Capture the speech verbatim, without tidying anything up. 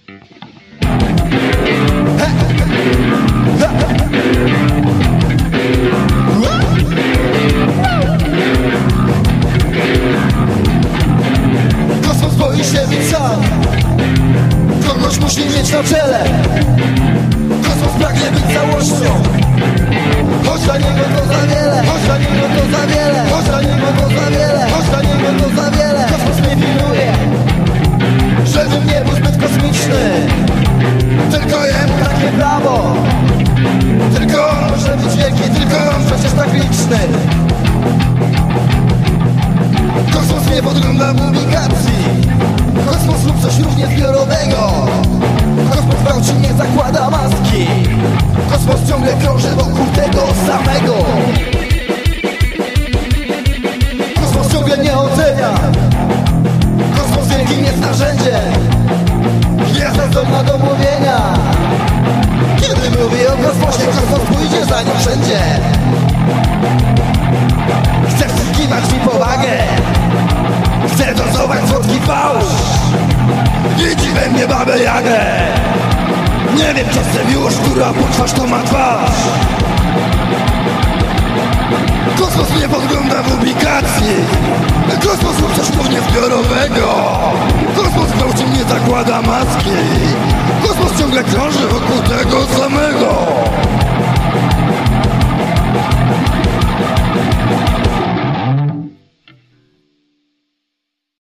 Kosmos boi się być sam, kogoś musi mieć na czele. Kosmos pragnie być całością, choć dla niego to za wiele, choć dla niego to za wiele, choć dla niego to za wiele, choć dla niego to za wiele. Kosmos mnie pilnuje, żebym nie był zbyt kosmiczny. Tylko jem takie prawo, tylko on może być wielki, tylko on przecież tak liczny. Kosmos nie podgląda publikacji, kosmos lub coś równie zbiorowego. Kosmos gwałci, nie zakłada maski, kosmos ciągle krąży wokół tego samego. Kosmos ciągle nie ocenia, kosmos wielkim jest narzędzie, jest zdolna do mówienia. Kiedy mówię o kosmosie, kosmos pójdzie za nim wszędzie. Chcesz zyskiwać mi powagę, chcę dozować słodki fałsz. Widzi we mnie babę Jagę. Nie wiem, co chce miłość, która po twarz to ma twarz. Kosmos nie podgląda publikacji, kosmos lub coś równie zbiorowego. Kosmos gwałci, nie zakłada maski, kosmos ciągle krąży wokół tego samego.